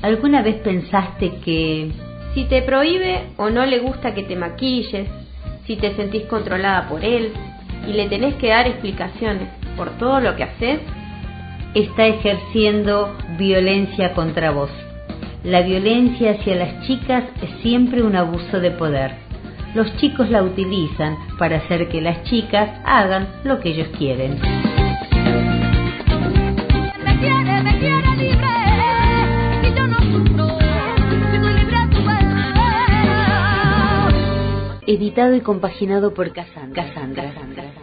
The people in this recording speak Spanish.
¿Alguna vez pensaste que si te prohíbe o no le gusta que te maquilles, si te sentís controlada por él y le tenés que dar explicaciones por todo lo que haces, está ejerciendo violencia contra vos? La violencia hacia las chicas es siempre un abuso de poder. Los chicos la utilizan para hacer que las chicas hagan lo que ellos quieren. Me quiere libre, y yo no sufro, si soy libre a tu vez. Editado y compaginado por Cassandra.